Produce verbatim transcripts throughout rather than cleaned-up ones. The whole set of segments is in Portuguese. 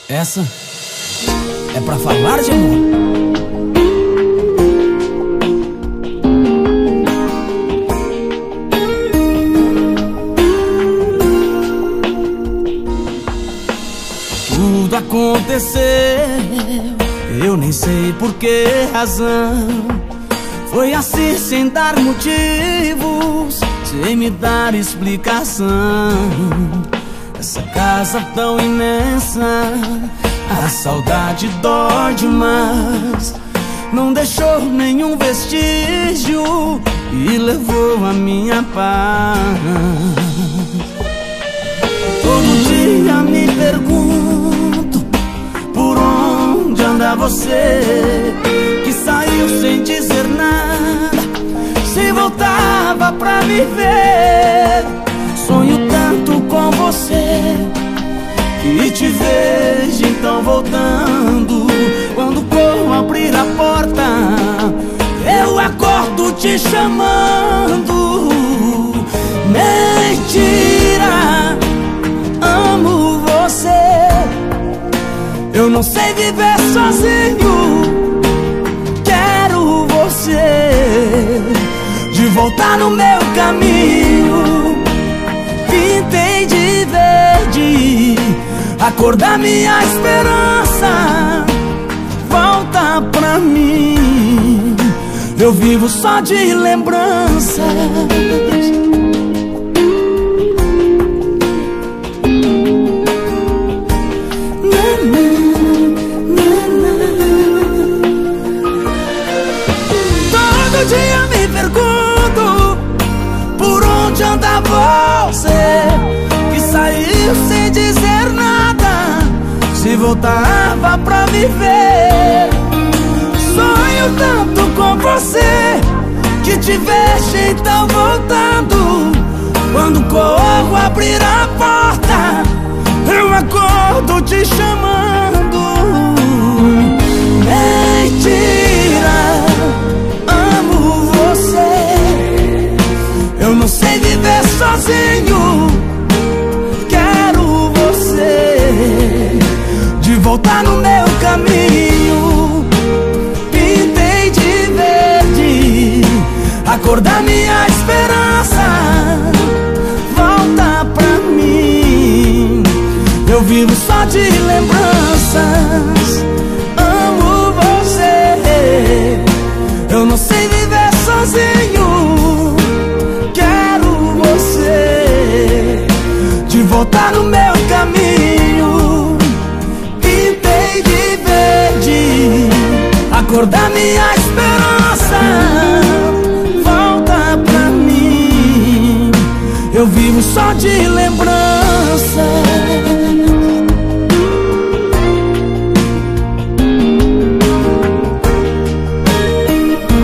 Essa é pra falar de amor. Tudo aconteceu, eu nem sei por que razão. Foi assim sem dar motivos, sem me dar explicação. Essa casa tão imensa, a saudade dói demais. Não deixou nenhum vestígio e levou a minha paz. Todo dia me pergunto por onde anda você, que saiu sem dizer nada, se voltava pra me ver. Sonho tanto com você, que te vejo então voltando. Quando corro abrir a porta, eu acordo te chamando. Mentira, amo você. Eu não sei viver sozinho, quero você de volta no meu caminho. Pintei de verde a cor da minha esperança. Volta pra mim, eu vivo só de lembranças. Todo dia me pergunto por onde anda você, que saiu sem dizer nada, se voltava pra me ver. Sonho tanto com você, que te vejo então voltando. Quando corro abrir a porta, eu acordo te chamando. Mentira, amo você. Eu não sei viver sozinho, quero você de volta no meu caminho. Pintei de verde a cor da minha esperança. Volta pra mim, eu vivo só de lembranças. Amo você, eu não sei viver sozinho, quero você de volta no meu caminho. Pintei de verde a cor da minha esperança. Volta pra mim, eu vivo só de lembrança.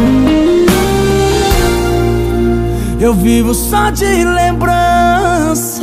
Eu vivo só de lembrança.